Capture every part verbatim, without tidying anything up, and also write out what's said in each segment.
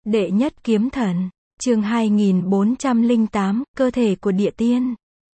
Đệ nhất kiếm thần, chương hai nghìn bốn trăm lẻ tám, cơ thể của địa tiên.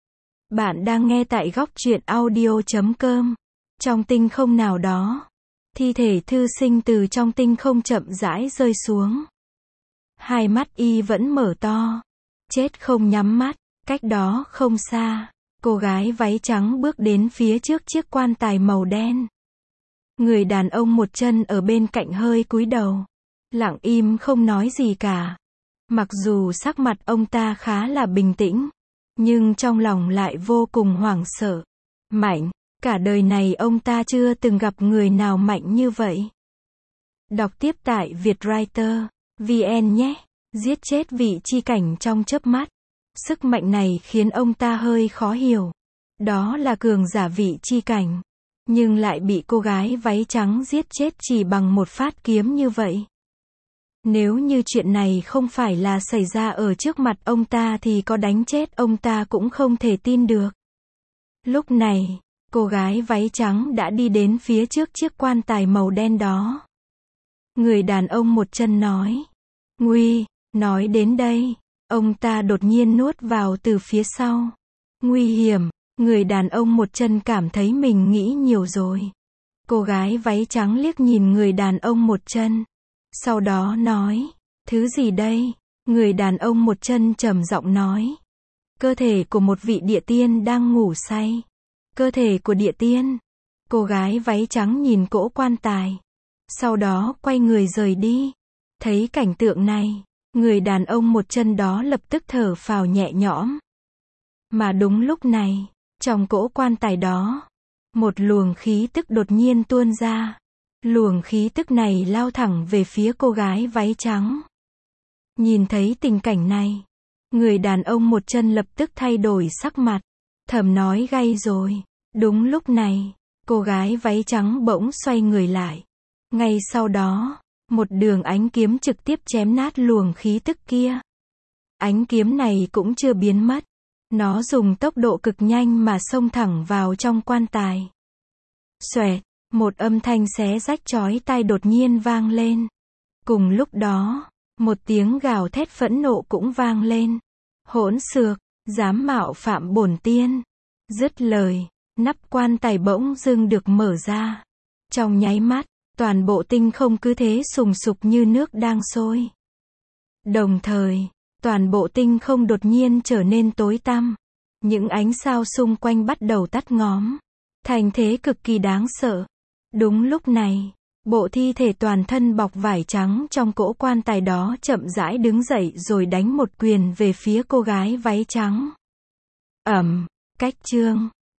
Bạn đang nghe tại góc truyện audio chấm com. Trong tinh không nào đó, thi thể thư sinh từ trong tinh không chậm rãi rơi xuống. Hai mắt y vẫn mở to, chết không nhắm mắt. Cách đó không xa, cô gái váy trắng bước đến phía trước chiếc quan tài màu đen. Người đàn ông một chân ở bên cạnh hơi cúi đầu, lặng im không nói gì cả. Mặc dù sắc mặt ông ta khá là bình tĩnh, nhưng trong lòng lại vô cùng hoảng sợ. Mạnh, cả đời này ông ta chưa từng gặp người nào mạnh như vậy. Đọc tiếp tại Vietwriter chấm vn nhé. Giết chết vị chi cảnh trong chớp mắt. Sức mạnh này khiến ông ta hơi khó hiểu. Đó là cường giả vị chi cảnh, nhưng lại bị cô gái váy trắng giết chết chỉ bằng một phát kiếm như vậy. Nếu như chuyện này không phải là xảy ra ở trước mặt ông ta thì có đánh chết ông ta cũng không thể tin được. Lúc này, cô gái váy trắng đã đi đến phía trước chiếc quan tài màu đen đó. Người đàn ông một chân nói. Nguy, nói đến đây, ông ta đột nhiên nuốt vào từ phía sau. Nguy hiểm, người đàn ông một chân cảm thấy mình nghĩ nhiều rồi. Cô gái váy trắng liếc nhìn người đàn ông một chân. Sau đó nói, thứ gì đây? Người đàn ông một chân trầm giọng nói. Cơ thể của một vị địa tiên đang ngủ say. Cơ thể của địa tiên. Cô gái váy trắng nhìn cỗ quan tài. Sau đó quay người rời đi. Thấy cảnh tượng này, người đàn ông một chân đó lập tức thở phào nhẹ nhõm. Mà đúng lúc này, trong cỗ quan tài đó, một luồng khí tức đột nhiên tuôn ra. Luồng khí tức này lao thẳng về phía cô gái váy trắng. Nhìn thấy tình cảnh này, người đàn ông một chân lập tức thay đổi sắc mặt, thầm nói gay rồi. Đúng lúc này, cô gái váy trắng bỗng xoay người lại. Ngay sau đó, một đường ánh kiếm trực tiếp chém nát luồng khí tức kia. Ánh kiếm này cũng chưa biến mất. Nó dùng tốc độ cực nhanh mà xông thẳng vào trong quan tài. Xoẹt, một âm thanh xé rách chói tai đột nhiên vang lên. Cùng lúc đó, một tiếng gào thét phẫn nộ cũng vang lên. Hỗn xược, dám mạo phạm bổn tiên. Dứt lời, nắp quan tài bỗng dưng được mở ra. Trong nháy mắt, toàn bộ tinh không cứ thế sùng sục như nước đang sôi. Đồng thời, toàn bộ tinh không đột nhiên trở nên tối tăm. Những ánh sao xung quanh bắt đầu tắt ngóm. Thành thế cực kỳ đáng sợ. Đúng lúc này, bộ thi thể toàn thân bọc vải trắng trong cỗ quan tài đó chậm rãi đứng dậy rồi đánh một quyền về phía cô gái váy trắng. Ầm, cách chương.